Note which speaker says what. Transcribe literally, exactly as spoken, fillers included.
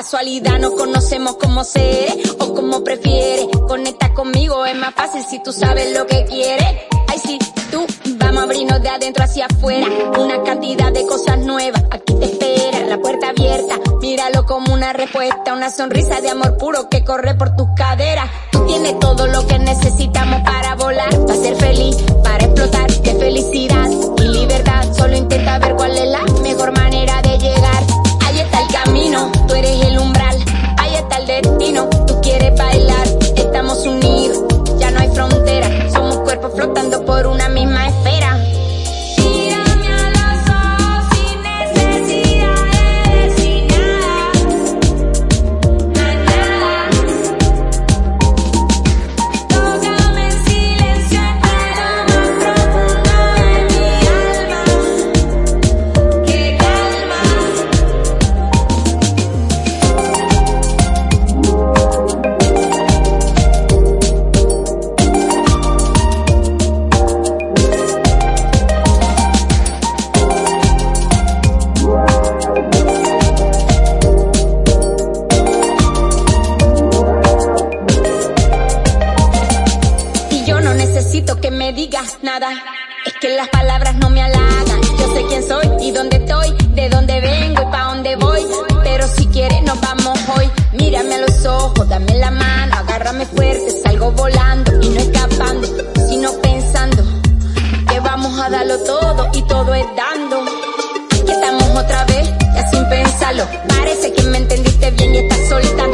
Speaker 1: casualidad nos conocemos como seres o como prefieres. Conecta conmigo, es más fácil si tú sabes lo que quieres. Ay, sí, tú, vamos a abrirnos de adentro hacia afuera. Una cantidad de cosas nuevas, aquí te espera, la puerta abierta. Míralo como una respuesta, una sonrisa de amor puro que corre por tus caderas. Tú tienes todo lo que necesitamos para volar, para ser feliz, para explotar de felicidad y libertad. Solo intenta ver cuál es la mejor manera de llegar. Ahí está el camino, tú eres el umbral. Ahí está el destino, tú quieres bailar. Estamos unidos, ya no hay frontera. Somos cuerpos flotando por una misma esfera. Mírame a los ojos sin necesidad de decir nada, nada. Tócame en silencio entre lo más profundo de mi alma, que calma. Y yo no necesito que me digas nada, es que las palabras no me halagan. Yo sé quién soy y dónde estoy, de dónde vengo y pa' dónde voy. Pero si quieres nos vamos hoy. Mírame a los ojos, dame la mano, agárrame fuerte, salgo volando y no escapando, sino pensando que vamos a darlo todo y todo es dando. Que estamos otra vez, ya sin pensarlo. Parece que me entendiste bien y estás soltando.